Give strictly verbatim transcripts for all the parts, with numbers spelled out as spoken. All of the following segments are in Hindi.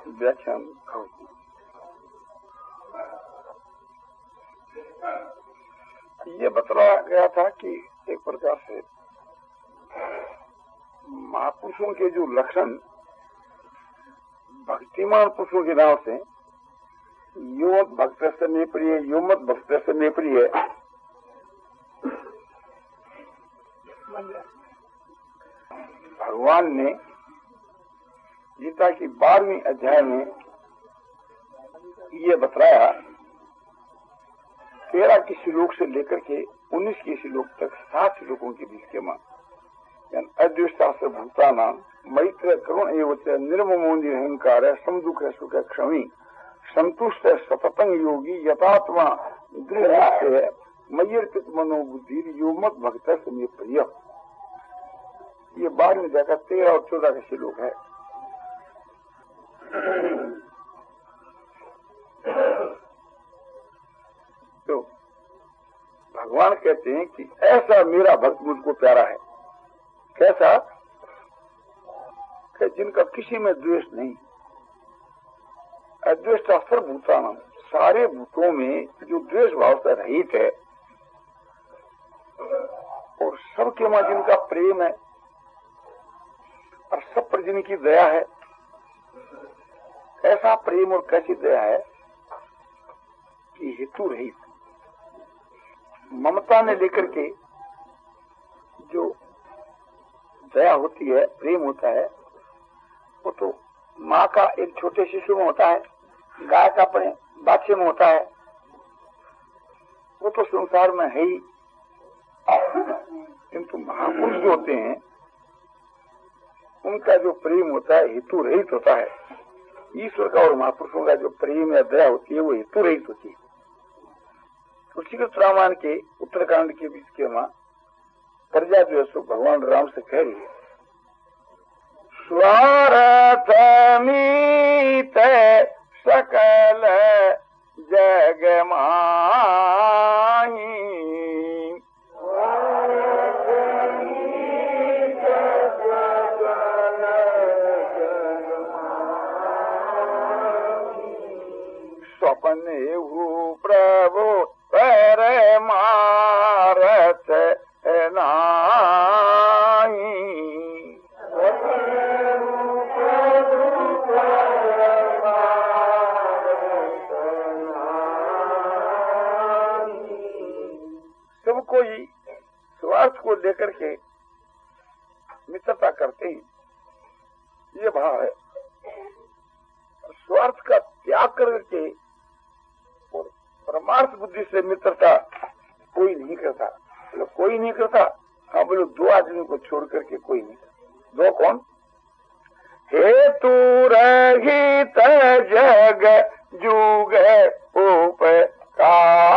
व्याख्यान करूं। ये बतलाया गया था कि एक प्रकार से महापुरुषों के जो लक्षण भक्तिमान पुरुषों के नाम से यो भक्त से में प्रिय, यो मत भक्त से में प्रिय, भगवान ने गीता की बारहवीं अध्याय में ये बतलाया, तेरह की श्लोक से लेकर के उन्नीस की श्लोक तक सात श्लोकों के बीच के मान अद्वेष्टा से भूताना मैत्र करुण एवं निर्ममो निरहंकार समदुख सुख क्षमी संतुष्ट सततंग योगी यथात्मा दृढ़ मय्यर्पित मनोबुद्धि यो मत भक्त से प्रिय। ये बारहवीं अध्याय का तेरह और चौदह का श्लोक है। तो भगवान कहते हैं कि ऐसा मेरा भक्त मुझको प्यारा है। कैसा? कि जिनका किसी में द्वेष नहीं, अद्वेष्टा सर्वभूतानां, सारे भूतों में जो द्वेष भाव से रहित है, और सबके मां जिनका प्रेम है और सब पर जिनकी दया है। ऐसा प्रेम और कैसी दया है कि हेतु रहित, ममता ने लेकर के जो दया होती है, प्रेम होता है, वो तो माँ का एक छोटे शिशु में होता है, गाय का अपने बच्चे में होता है, वो तो संसार में है ही। किंतु महापुरुष जो होते हैं उनका जो प्रेम होता है हेतु रहित होता है। ईश्वर का और महापुरुषों का जो प्रेम या दया होती है वो हेतु रहित होती है। उसी के रामायण के उत्तरकांड के बीच के मां प्रजा जो है सो भगवान राम से कह रही है, स्वार्थ मीत सकल जग माही स्वप्ने हु प्रभु पर मारत नाही। सब कोई स्वार्थ को लेकर के मित्रता करते हैं, ये भाव है। स्वार्थ का त्याग करके और परमार्थ बुद्धि से मित्रता कोई नहीं करता। बोलो कोई नहीं करता? हाँ बोलो दो आदमी को छोड़ करके कोई नहीं करता। दो कौन? हेतु रहित जग जुग उपकारी,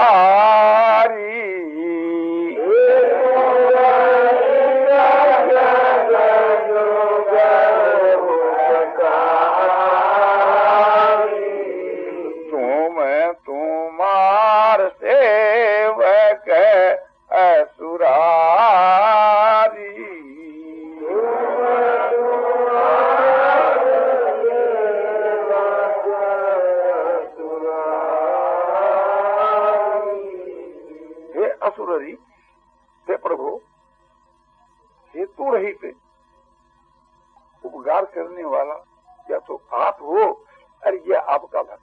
हे प्रभु, हेतु रहित उपकार करने वाला या तो आप हो और यह आपका भक्त,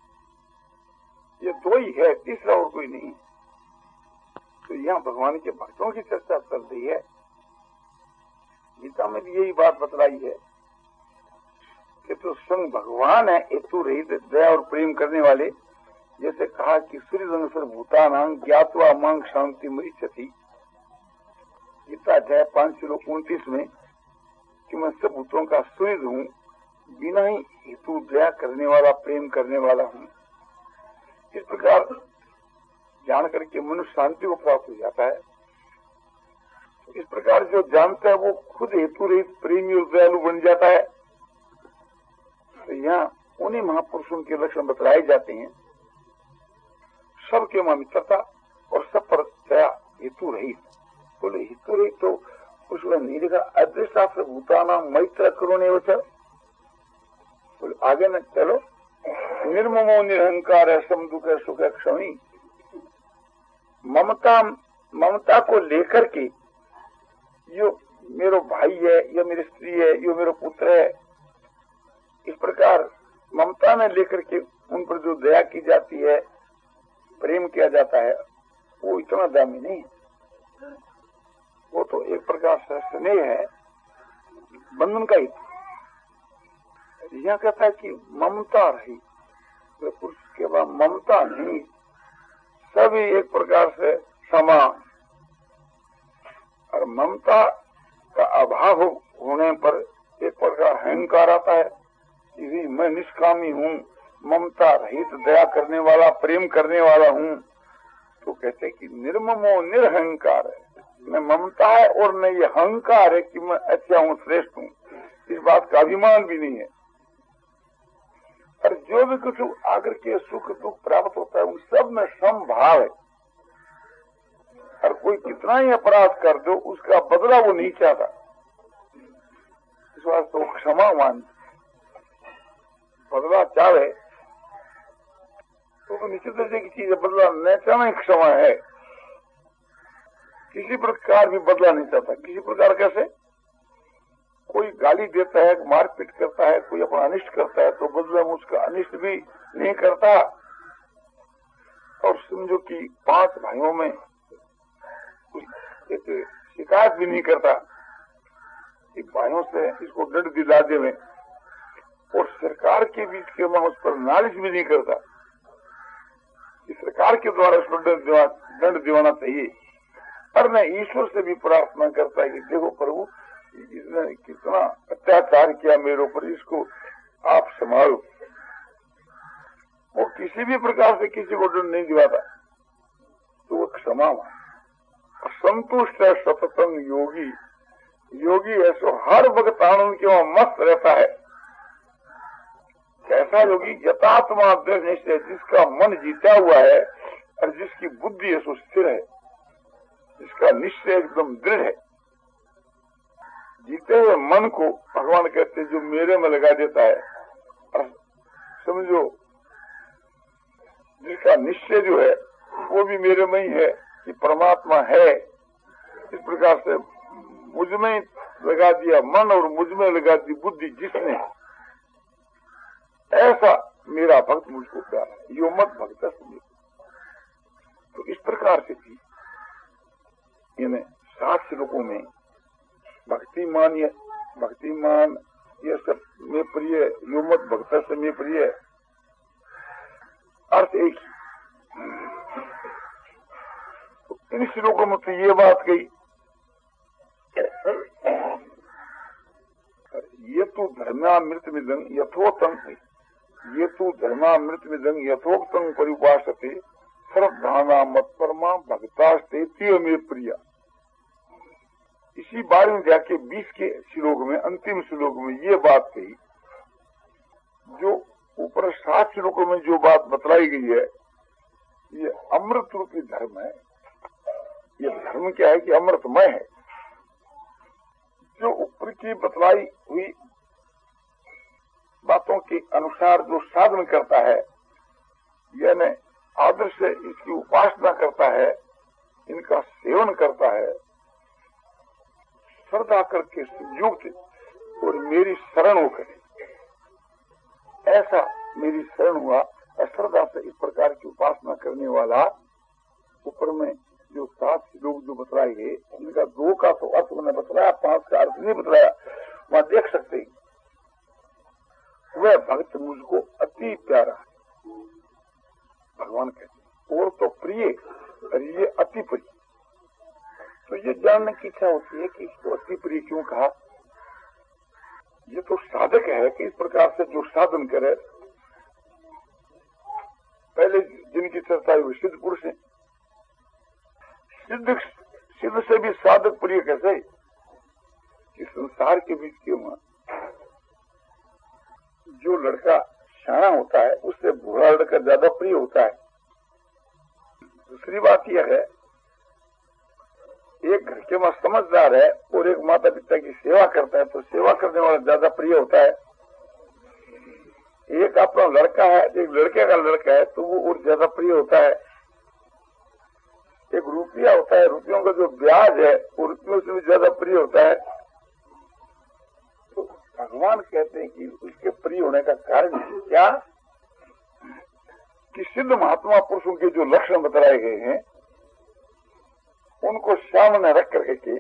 ये दो ही है, तीसरा और कोई नहीं। तो यहाँ भगवान के भक्तों की चर्चा चल रही है। गीता में भी यही बात बतलाई है कि तो संग भगवान है हेतु रहित दया और प्रेम करने वाले। जैसे कहा कि सूर्य सर भूतानां ज्ञातवा मांग शांति मरीचति, गीता अध्याय पांच श्लोक उनतीस में, कि मैं सब भूतों का सूर्य हूँ, बिना ही हेतु दया करने वाला, प्रेम करने वाला हूँ। इस प्रकार जान करके मनुष्य शांति को प्राप्त हो जाता है। इस प्रकार जो जानता है वो खुद हेतु रहित प्रेमी और दयालु बन जाता है। तो यहाँ उन्हीं महापुरुषों के लक्षण बतलाए जाते हैं, सबके मां मित्रता और सब पर दया, हेतु रहित। बोले हेतु रहित तो उसमें नहीं लिखा अदृष्टा से भूताना मैत्र करुण एवं। बोले आगे न चलो। निर्ममो निरहंकार है, सम दुख है, सुख है क्षमी। ममता ममता को लेकर के यो मेरो भाई है, यो मेरी स्त्री है, यो मेरो पुत्र है, इस प्रकार ममता में लेकर के उन पर जो दया की जाती है, प्रेम किया जाता है, वो इतना दामी नहीं है। वो तो एक प्रकार से स्नेह है, बंधन का ही। यह कहता है कि ममता रही, तो पुरुष के बाद ममता नहीं, सभी एक प्रकार से समान। और ममता का अभाव होने पर एक प्रकार अहंकार आता है कि मैं निष्कामी हूँ, ममता रहित, दया करने वाला, प्रेम करने वाला हूँ। तो कहते कि निर्ममो निरहंकार है, न ममता है और न ये अहंकार है कि मैं अच्छा हूँ, श्रेष्ठ हूँ। इस बात का अभिमान भी नहीं है। और जो भी कुछ आकर के सुख दुख प्राप्त होता है, उन सब में समभाव है। और कोई कितना ही अपराध कर दो, उसका बदला वो नहीं चाहता। इस बात तो क्षमा मान, बदला चाहे तो, तो निश्चित दर्जे की चीज है। बदला न चाहना ही क्षमा है। किसी प्रकार भी बदला नहीं चाहता। किसी प्रकार कैसे? कोई गाली देता है, मारपीट करता है, कोई अपना अनिष्ट करता है, तो बदले में उसका अनिष्ट भी नहीं करता। और समझो कि पांच भाइयों में एक शिकायत भी नहीं करता कि भाइयों से इसको डर दिला दे में। और सरकार के बीच के में उस पर नालिश भी नहीं करता कि सरकार के द्वारा उसको दंड दिवाना चाहिए। और मैं ईश्वर से भी प्रार्थना करता है कि देखो प्रभु, इसने कितना अत्याचार किया मेरे ऊपर, इसको आप संभालो। वो किसी भी प्रकार से किसी को दंड नहीं दिवाता, तो वो क्षमा संतुष्ट है। सततंग योगी, योगी है सो हर वक्त आनंद के वहां मस्त रहता है। कैसा योगी? यथात्मा दृढ़ निश्चय, जिसका मन जीता हुआ है और जिसकी बुद्धि है सो स्थिर है, जिसका निश्चय एकदम दृढ़ है। जीते हुए मन को भगवान कहते जो मेरे में लगा देता है। और समझो जिसका निश्चय जो है वो भी मेरे में ही है कि परमात्मा है। इस प्रकार से मुझ में लगा दिया मन और मुझ में लगा दी बुद्धि जिसने, ऐसा मेरा भक्त मुझको प्यारा है। यो मत भक्त है। तो इस प्रकार से थी इन्हें सात श्लोकों में भक्तिमान ये भक्तिमान ये सब में प्रिय, यो मत भक्त से में प्रिय, अर्थ एक ही। तो इन श्लोकों में तो ये बात कही, ये तो धर्मामृत मिदं यथोक्तं, ये तो धर्मामृत मिदं यथोक्तं परिउपासते श्रद्धाना मत्परमा भक्तास्ते में प्रिया। इसी बारहवीं अध्याय के बीस के श्लोक में, अंतिम श्लोक में ये बात कही, जो ऊपर सात श्लोकों में जो बात बतलाई गई है, ये अमृत रूपी धर्म है। ये धर्म क्या है कि अमृतमय है। जो ऊपर की बतलाई हुई बातों के अनुसार जो साधन करता है, यानी आदर से इसकी उपासना करता है, इनका सेवन करता है, श्रद्धा करके युक्त और मेरी शरण होकर, ऐसा मेरी शरण हुआ और श्रद्धा से इस प्रकार की उपासना करने वाला, ऊपर में जो सात लोग जो बतलाए गए, उनका दो का तो अर्थ उन्होंने बतलाया, पांच का अर्थ नहीं बतलाया। वहां देख सकते हैं, वह भक्त मुझको अति प्यारा है, भगवान कहते, और तो प्रिय और ये अति प्रिय। तो ये जानने की इच्छा होती है कि इसको अति प्रिय क्यों कहा। ये तो साधक है कि इस प्रकार से जो साधन करे, पहले जिनकी चर्चा हुई सिद्ध पुरुष है, सिद्ध सिद्ध से भी साधक प्रिय कैसे कि संसार के बीच के वहां जो लड़का शाना होता है उससे बूढ़ा लड़का ज्यादा प्रिय होता है। दूसरी बात यह है, एक घर के वहां समझदार है और एक माता पिता की सेवा करता है, तो सेवा करने वाला ज्यादा प्रिय होता है। एक अपना लड़का है, एक लड़के का लड़का है तो वो और ज्यादा प्रिय होता है। एक रुपया होता है, रुपयों का जो ब्याज है वो रुपयों से भी ज्यादा प्रिय होता है। तो भगवान कहते हैं कि उसके प्रिय होने का कारण क्या कि सिद्ध महात्मा पुरुषों के जो लक्षण बताए गए हैं उनको सामने रख करके के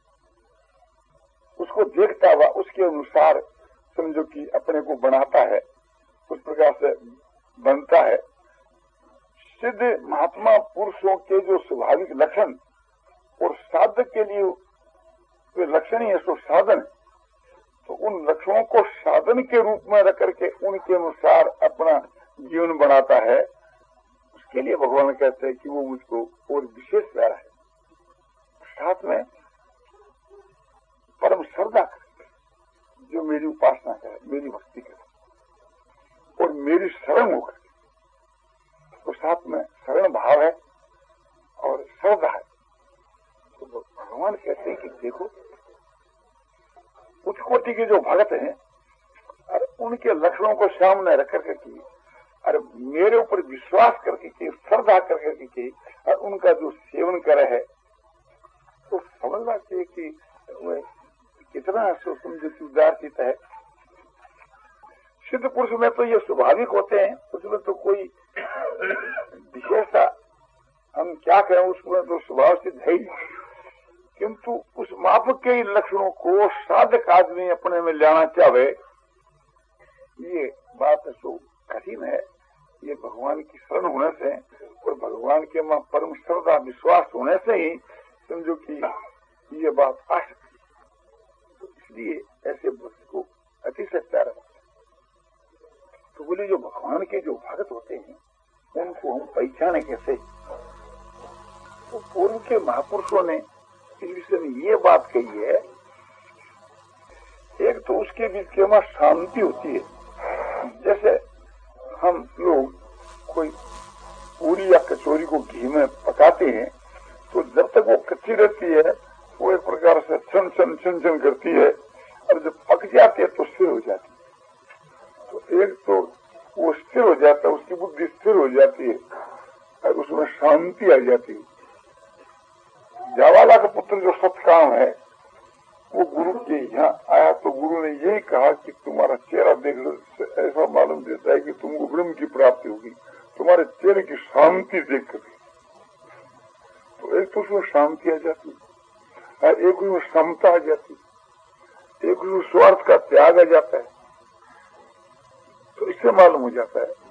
उसको देखता हुआ उसके अनुसार समझो कि अपने को बनाता है, उस प्रकार से बनता है। सिद्ध महात्मा पुरुषों के जो स्वाभाविक लक्षण और साधक के लिए वे लक्षण ही है, सो साधन, तो उन लक्षणों को साधन के रूप में रख करके उनके अनुसार अपना जीवन बनाता है। उसके लिए भगवान कहते हैं कि वो मुझको और विशेष प्यारा है। साथ में परम श्रद्धा करे, जो मेरी उपासना करे, मेरी भक्ति करे और मेरी शरण होकर, तो साथ में शरण भाव है और श्रद्धा है। तो भगवान कहते हैं कि देखो उच्च कोटि के जो भगत हैं और उनके लक्षणों को सामने रख करके की, अरे मेरे ऊपर विश्वास करके की, श्रद्धा करके की और उनका जो सेवन करे है तो समझना चाहिए कि वह कितना समझो कि उदारचित है। सिद्ध पुरुष में तो ये स्वाभाविक होते हैं, उसमें तो कोई विशेषता हम क्या कहें, उसमें तो स्वभाव सिद्ध है ही, किंतु उस माफक के लक्षणों को साधक आदमी अपने में लाना चाहे ये बात तो कठिन है। ये भगवान की शरण होने से और भगवान के मां परम श्रद्धा विश्वास होने से ही समझो कि ये बात आ सकती है। तो इसलिए ऐसे भक्त को अतिशय प्यारा होता है। तो बोले जो भगवान के जो भक्त होते हैं उनको हम पहचाने कैसे? तो पूर्व के महापुरुषों ने इस विषय में ये बात कही है, एक तो उसके बीच में शांति होती है। जैसे हम लोग कोई पूरी या कचौरी को घी में पकाते हैं तो जब तक वो कच्ची रहती है वो एक प्रकार से छन छन छन छन करती है और जब पक जाती है तो स्थिर हो जाती है। तो एक तो वो स्थिर हो जाता है, उसकी बुद्धि स्थिर हो जाती है और उसमें शांति आ जाती है। जावाला का पुत्र जो सतकाम है वो गुरु के यहाँ आया तो गुरु ने यही कहा कि तुम्हारा चेहरा देख लो, ऐसा मालूम देता है कि तुमको ब्रह्म की प्राप्ति होगी, तुम्हारे चेहरे की शांति देख कर। तो एक तो उसमें शांति आ जाती है, एक उसमें समता आ जाती है, एक उसमें स्वार्थ का त्याग आ जाता है। तो इससे मालूम हो जाता है।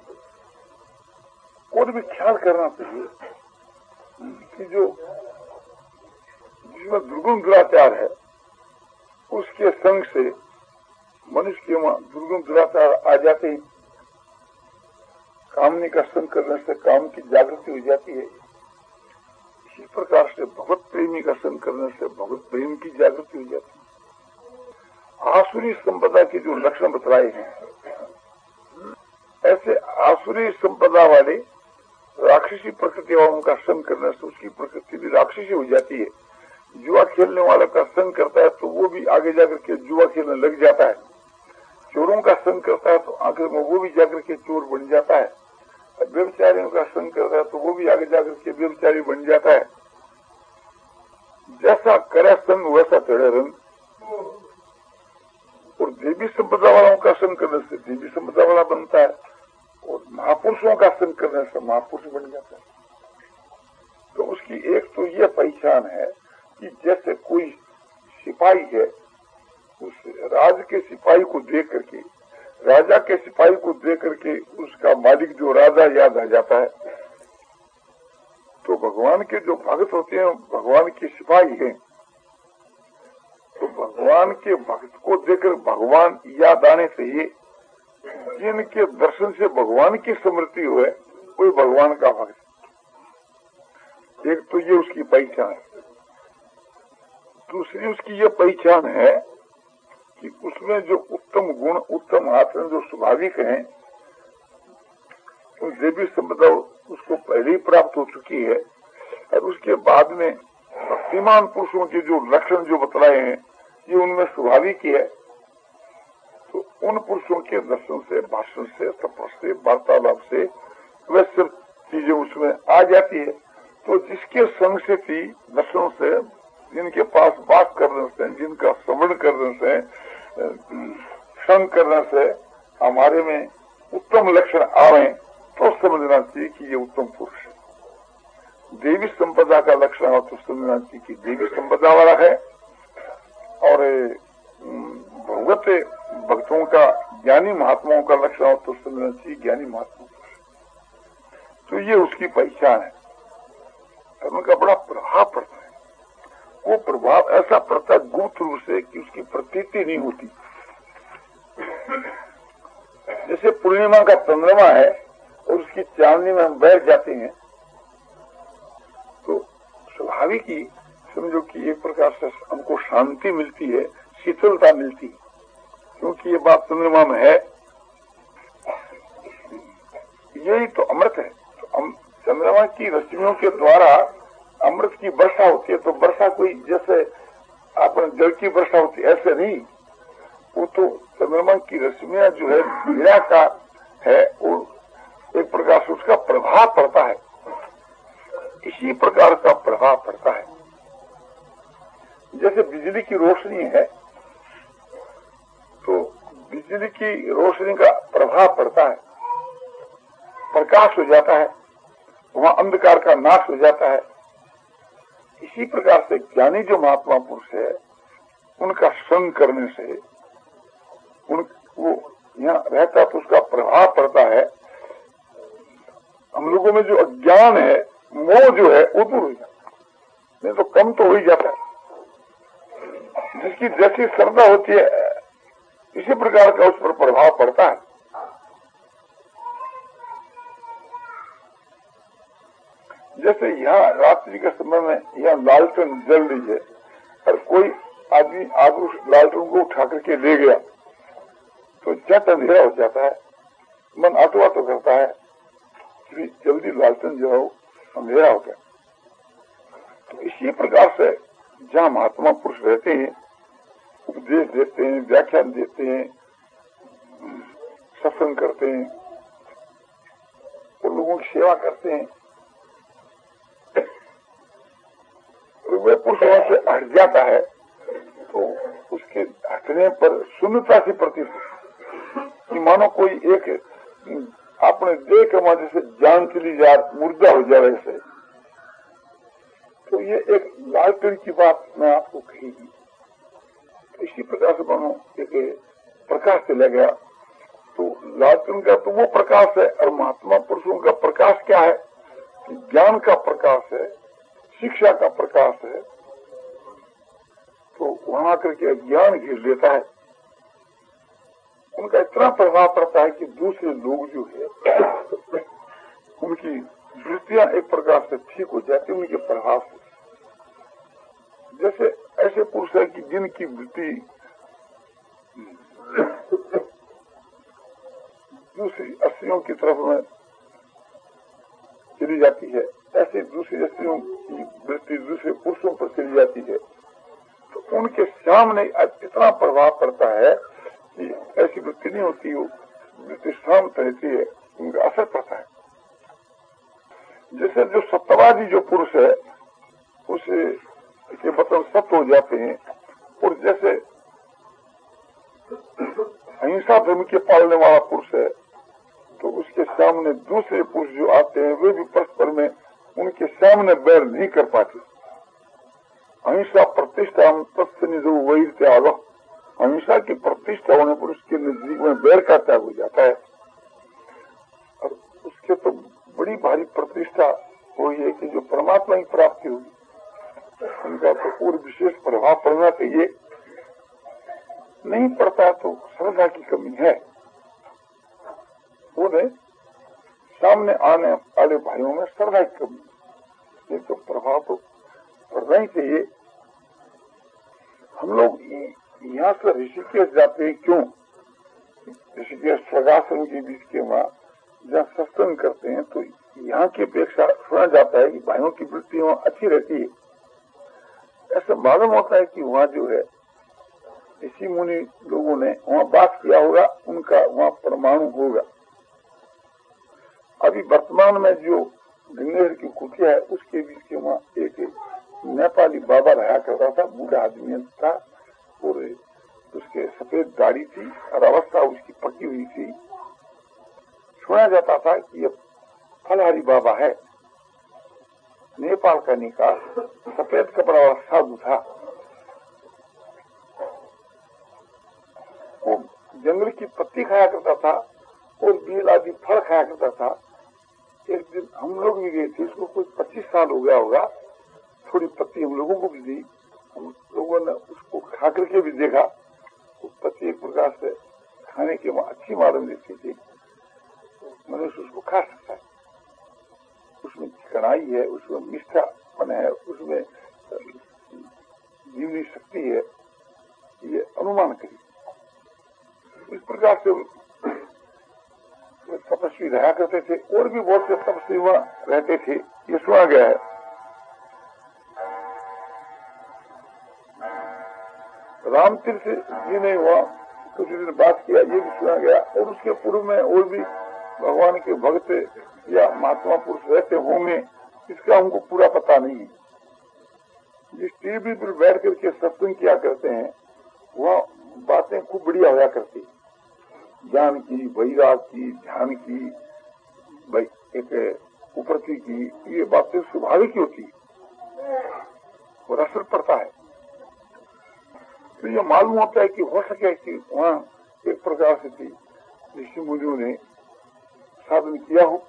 और भी ख्याल करना चाहिए कि जो जिसमें दुर्गुण दुराचार है उसके संग से मनुष्य के वहां दुर्गुण दुराचार आ जाते हैं। कामनी का संग करने से काम की जागृति हो जाती है। इसी प्रकार से भगवत प्रेमी का संग करने से भगवत प्रेम की जागृति हो जाती है। आसुरी संपदा के जो लक्षण बतलाए हैं, ऐसे आसुरी संपदा वाले राक्षसी प्रकृति वालों का संग करने से उसकी प्रकृति भी राक्षसी हो जाती है। जुआ खेलने वाले का संग करता है तो वो भी आगे जाकर के जुआ खेलने लग जाता है। चोरों का संग करता है तो आखिर में वो भी जाकर के चोर बन जाता है। व्यभिचारियों का संग करता है तो वो भी आगे जाकर के व्यभिचारी बन जाता है। जैसा करे संग वैसा चढ़े रंग। और देवी संपदा वालों का संग करने से देवी संपदा वाला बनता है और महापुरुषों का संग करने से महापुरुष बन जाता है। तो उसकी एक तो ये पहचान है कि जैसे कोई सिपाही है, उस राज के सिपाही को देख करके, राजा के सिपाही को देख करके उसका मालिक जो राजा याद आ जाता है। तो भगवान के जो भक्त होते हैं भगवान के सिपाही हैं, तो भगवान के भक्त को देखकर भगवान याद आने से ही जिनके दर्शन से भगवान की स्मृति हुए वही भगवान का भक्त। एक तो ये उसकी पहचान है। दूसरी उसकी ये पहचान है कि उसमें जो उत्तम गुण, उत्तम आचरण जो स्वाभाविक हैं, तो देवी संपदा उसको पहले ही प्राप्त हो चुकी है। और उसके बाद में भक्तिमान पुरुषों के जो लक्षण जो बतलाए हैं ये उनमें स्वाभाविक ही है। तो उन पुरुषों के दर्शन से, भाषण से, तपस से, वार्तालाप से वह सब चीजें उसमें आ जाती है। तो जिसके संग से थी, दर्शन से, जिनके पास बात करने से, जिनका श्रवण करने से, संग करने से हमारे में उत्तम लक्षण आ रहे हैं, तो समझना चाहिए कि ये उत्तम पुरुष है। देवी संपदा का लक्षण हो तो समझना चाहिए कि देवी संपदा वाला है, और भगवत भक्तों का, ज्ञानी महात्माओं का लक्षण हो तो समझना चाहिए ज्ञानी महात्मा पुरुष। तो ये उसकी पहचान है। उनका बड़ा प्रभाव पड़ता है। वो प्रभाव ऐसा पड़ता है गुप्त रूप से कि उसकी प्रतीति नहीं होती। जैसे पूर्णिमा का चंद्रमा है और उसकी चांदनी में हम बैठ जाते हैं, तो स्वाभाविक ही समझो कि एक प्रकार से हमको शांति मिलती है, शीतलता मिलती है, क्योंकि ये बात चंद्रमा में है। यही तो अमृत है। तो चंद्रमा की रश्मियों के द्वारा अमृत की वर्षा होती है। तो वर्षा कोई जैसे अपने जल की वर्षा होती है ऐसे नहीं, वो तो चंद्रमा की रश्मियां जो है मीरा का है, वो एक प्रकार से उसका प्रभाव पड़ता है। इसी प्रकार का प्रभाव पड़ता है। जैसे बिजली की रोशनी है, तो बिजली की रोशनी का प्रभाव पड़ता है, प्रकाश हो जाता है, वहां अंधकार का नाश हो जाता है। इसी प्रकार से ज्ञानी जो महात्मा पुरुष है, उनका संग करने से उन वो यहाँ रहता तो उसका प्रभाव पड़ता है। हम लोगों में जो अज्ञान है, मोह जो है, वो दूर हो जाता है, नहीं तो कम तो हो ही जाता है। जिसकी जैसी श्रद्धा होती है, इसी प्रकार का उस पर प्रभाव पड़ता है। जैसे यहाँ रात्रि के समय में यहाँ लालटेन जल रही है और कोई आदमी आग उस लालटेन को उठा करके ले गया, तो झट अंधेरा हो जाता है। मन आटो आटो करता है कि जल्दी लालटेन जो है अंधेरा हो गया। तो इसी प्रकार से जहाँ महात्मा पुरुष रहते हैं, उपदेश देते हैं, व्याख्यान देते हैं, सत्संग करते हैं, और लोगों की सेवा करते हैं, वह पुरुष वहां से हट जाता है, तो उसके हटने पर शून्यता सी प्रतीत होती, मानो कोई एक आपने देख वहां जैसे जान चली जा, मुर्दा हो जाए वैसे। तो ये एक लालटेन की बात मैं आपको कही। इसी प्रकार से मानो एक प्रकाश चला गया, तो लालटेन का तो वो प्रकाश है, और महात्मा पुरुषों का प्रकाश क्या है? ज्ञान का प्रकाश है, शिक्षा का प्रकाश है। तो वहां करके ज्ञान घेर लेता है, उनका इतना प्रभाव पड़ता है कि दूसरे लोग जो है उनकी वृत्तियां एक प्रकार से ठीक हो जाती है उनके प्रभाव से। जैसे ऐसे पुरुष है कि जिनकी वृत्ति दूसरी स्त्रियों की तरफ में चली जाती है, ऐसे दूसरी स्त्रियों की वृत्ति दूसरे पुरुषों पर चली जाती है, तो उनके सामने इतना प्रभाव पड़ता है कि ऐसी वृत्ति नहीं होती, वो वृत्ति शांत रहती है, उनका असर पड़ता है। जैसे जो सत्यवादी जो पुरुष है, उसे के वचन सत्य हो जाते हैं, और जैसे अहिंसा धर्म के पालने वाला पुरुष है, तो उसके सामने दूसरे पुरुष जो आते हैं, वे भी परस्पर में उनके सामने बैर नहीं कर पाते। अहिंसा प्रतिष्ठा हम तत्सनिधो वही त्याग, अहिंसा की प्रतिष्ठा होने पर उसके नजदीक में बैर का त्याग हो जाता है। और उसके तो बड़ी भारी प्रतिष्ठा हुई है कि जो परमात्मा की प्राप्ति होगी, उनका तो और विशेष प्रभाव पड़ना चाहिए। नहीं पड़ता तो श्रद्धा की कमी है। वो नहीं, सामने आने वाले भाइयों में श्रद्धा की कमी, ये तो प्रभाव तो पड़ना ही चाहिए। हम लोग यहाँ से ऋषिकेश जाते हैं, क्यों? ऋषिकेश स्वर्गाश्रम के बीच के वहाँ जहाँ सत्संग करते हैं, तो यहाँ की अपेक्षा सुना जाता है कि भाइयों की वृत्ति वहाँ अच्छी रहती है। ऐसा मालूम होता है कि वहाँ जो है ऋषि मुनि लोगों ने वहाँ बात किया होगा, उनका वहाँ परमाणु होगा। अभी वर्तमान में जो गंगेर की कुटिया है उसके बीच के वहाँ एक नेपाली बाबा रहा करता था, बूढ़ा आदमी था और उसके सफेद दाढ़ी थी और अवस्था उसकी पकी हुई थी। सुना जाता था कि ये फलहारी बाबा है, नेपाल का निकाल, सफेद कपड़ा वाला साधु था। वो जंगल की पत्ती खाया करता था और बेल आदि फल खाया करता था। एक दिन हम लोग भी गए थे, उसको कोई पच्चीस साल हो गया होगा, थोड़ी पत्ती हम लोगों को भी दी, हम लोगों ने उसको खा करके भी देखा। वो पत्ती एक प्रकार से खाने के अच्छी मालूम देती थी, मनुष्य उसको खा सकता है। उसमें चिकनाई है, उसमें मीठापन है, उसमें जीवनी शक्ति है, ये अनुमान करिए। इस प्रकार से तपस्वी रहा करते थे और भी बहुत से तपस्वी वहां रहते थे, ये सुना गया है। रामतीर्थ जी ने वहाँ कुछ दिन बात किया, ये भी सुना गया। और उसके पूर्व में और भी भगवान के भक्त या महात्मा पुरुष रहते होंगे, इसका हमको पूरा पता नहीं है। जिस टीवी पर बैठ करके सत्संग किया करते हैं वह बातें खूब बढ़िया होया करती, ज्ञान की, वैराग की, ध्यान की, एक उपरती की, ये बातें स्वाभाविक होती और असर पड़ता है। तो ये मालूम होता है कि हो सके कि वहाँ एक प्रकार से थी ऋषि मुनियों ने साधन किया हो।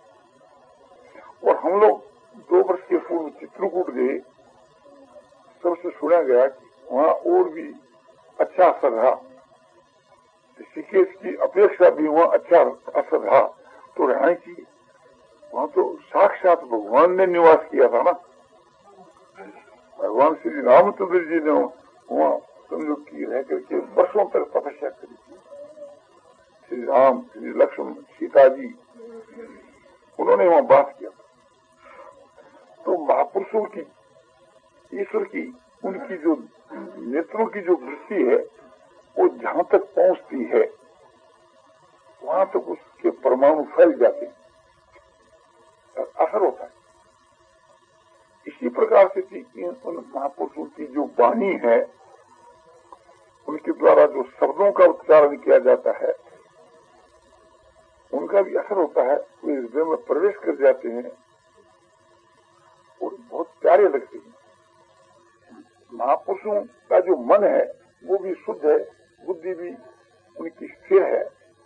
और हम लोग दो वर्ष के पूर्व चित्रकूट गए, सबसे सुना गया कि वहाँ और भी अच्छा असर रहा, ऋषिकेश की अपेक्षा भी वहाँ अच्छा असर रहा। तो रहना चाहिए, वहाँ तो साक्षात भगवान ने निवास किया था ना। भगवान श्री रामचंद्र जी ने वहाँ समझो की रह करके वर्षों तक तपस्या करी थी। श्री राम, श्री लक्ष्मण, सीता जी, उन्होंने वहाँ बात किया। तो महापुरुषों की, ईश्वर की, उनकी जो नेत्रों की जो वृत्ति है वो जहाँ तक पहुँचती है वहाँ तक उसके परमाणु फैल जाते हैं, असर होता है। इसी प्रकार से थी उन महापुरुषों की जो वाणी है, उनके द्वारा जो शब्दों का उच्चारण किया जाता है, उनका भी असर होता है। वे हृदय में प्रवेश कर जाते हैं और बहुत प्यारे लगते हैं। महापुरुषों का जो मन है वो भी शुद्ध है, बुद्धि भी उनकी स्थिर है।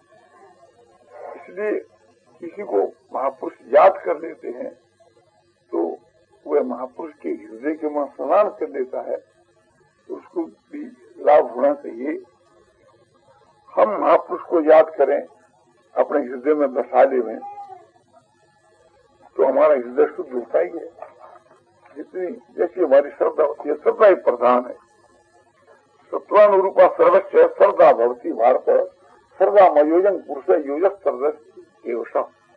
इसलिए किसी को महापुरुष याद कर लेते हैं तो वह महापुरुष के हृदय के में स्नान कर लेता है, तो उसको भी लाभ होना चाहिए। हम महापुरुष को याद करें, अपने हृदय में बसा लें, तो हमारा हृदय शुद्ध होता ही है। जितनी जैसी हमारी श्रद्धा होती है, श्रद्धा ही प्रधान है। सत्वानुरूपा सर्वस्व श्रद्धा भवती भारत, श्रद्धा मयोजन पुरुष योजक सर्वस्व एवं।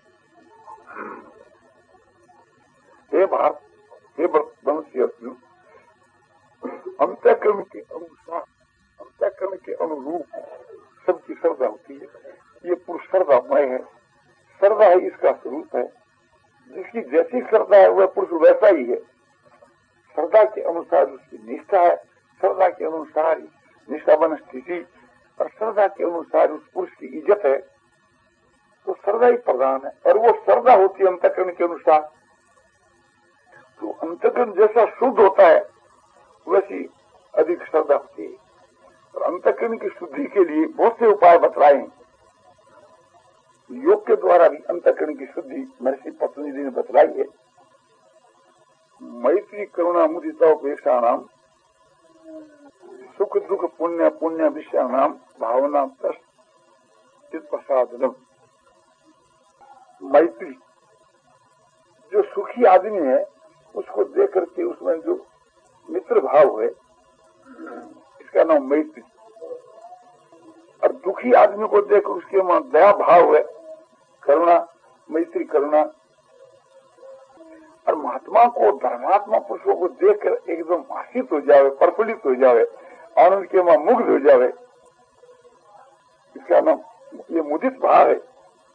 हे भारत, हे वंशी अर्जुन, अंतःकरण के अनुसार, अंतःकरण के अनुरूप सबकी श्रद्धा होती है। ये पुरुष श्रद्धामय है, श्रद्धा ही इसका स्वरूप है। जिसकी जैसी श्रद्धा है वह पुरुष वैसा ही है। श्रद्धा के अनुसार उसकी निष्ठा है, श्रद्धा के अनुसार निष्ठावान स्थिति, और श्रद्धा के अनुसार उस पुरुष की इज्जत है। तो श्रद्धा ही प्रधान है, और वो श्रद्धा होती है अंतःकरण के अनुसार। तो अंतःकरण जैसा शुद्ध होता है वैसी अधिक श्रद्धा होती है। और अंतःकरण की शुद्धि के लिए बहुत से उपाय बतलाए हैं। योग के द्वारा भी अंतःकरण की शुद्धि महर्षि पतंजलि ने बतलाई है। मैत्री करुणा मुदिता उपेक्षा नाम, सुख दुख पुण्य पुण्य विषय नाम, भावना प्रसादनम। मैत्री, जो सुखी आदमी है उसको देख करके उसमें जो मित्र भाव है, इसका नाम मैत्री। और दुखी आदमी को देख उसके में दया भाव है, करुणा, मैत्री करुणा। और महात्मा को, धर्मात्मा पुरुषों को देखकर एकदम हर्षित हो जावे, प्रफुल्लित हो जावे, आनंद के मां मुग्ध हो जावे, इसका नाम ये मुदित भाव है।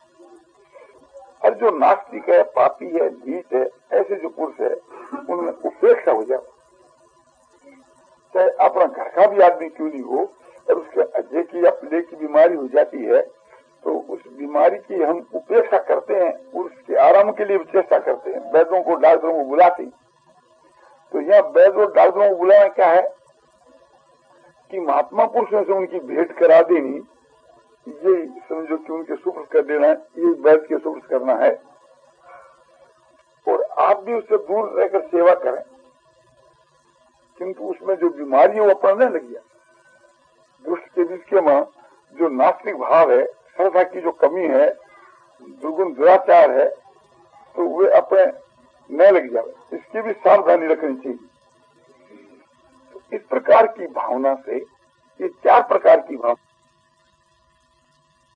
और जो नास्तिक है, पापी है, नीच है, ऐसे जो पुरुष है उनमें उपेक्षा हो जाए। चाहे अपना घर का भी आदमी क्यों नहीं हो, और उसके अजय की या प्ले की बीमारी हो जाती है तो उस बीमारी की हम उपेक्षा करते हैं और उसके आराम के लिए भी चेष्टा करते हैं, वैद्यों को डॉक्टरों को बुलाते हैं। तो यह वैद्य और डॉक्टरों को बुलाना क्या है कि महात्मा पुरुषों से उनकी भेंट करा देनी, ये समझो कि उनके सुपुर्द कर देना, ये वैद्य के सुपुर्द करना है। और आप भी उससे दूर रहकर सेवा करें, किंतु उसमें जो बीमारी है वो अपना नहीं लग गया। दुष्ट के बीच के मां जो नास्तिक भाव है, श्रद्धा की जो कमी है, दुर्गुण दुराचार है, तो वे अपने न लग जाए, इसकी भी सावधानी रखनी चाहिए। तो इस प्रकार की भावना से, ये चार प्रकार की भावना